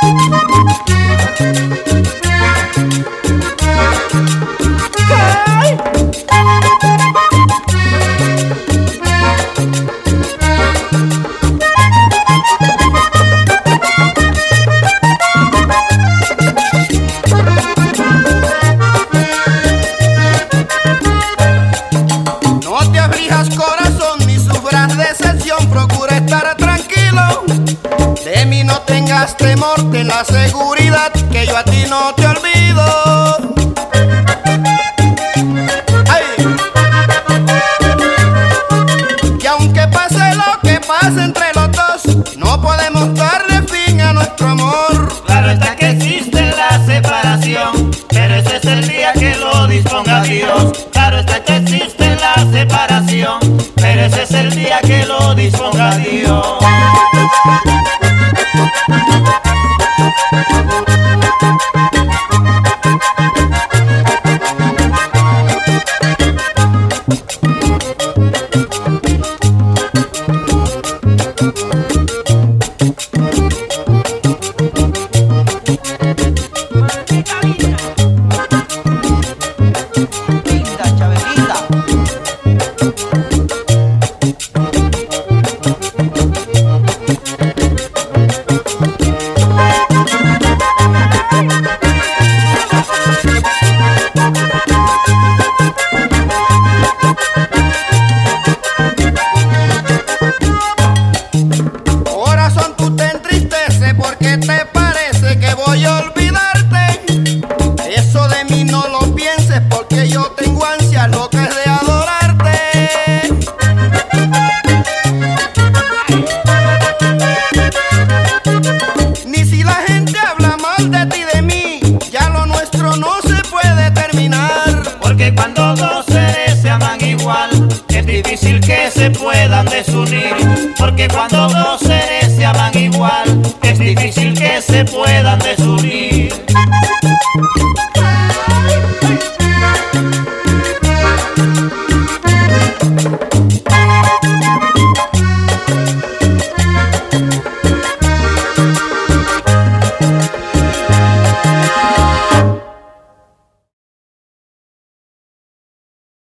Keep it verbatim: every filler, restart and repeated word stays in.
Temor, ten la seguridad que yo a ti no te olvido. Ay. Que aunque pase lo que pase entre los dos, no podemos darle fin a nuestro amor. Claro está que existe la separación, pero ese es el día que lo disponga Dios. Claro está que existe la separación, pero ese es el día que lo disponga Dios. Porque cuando dos seres se aman igual, es difícil que se puedan desunir.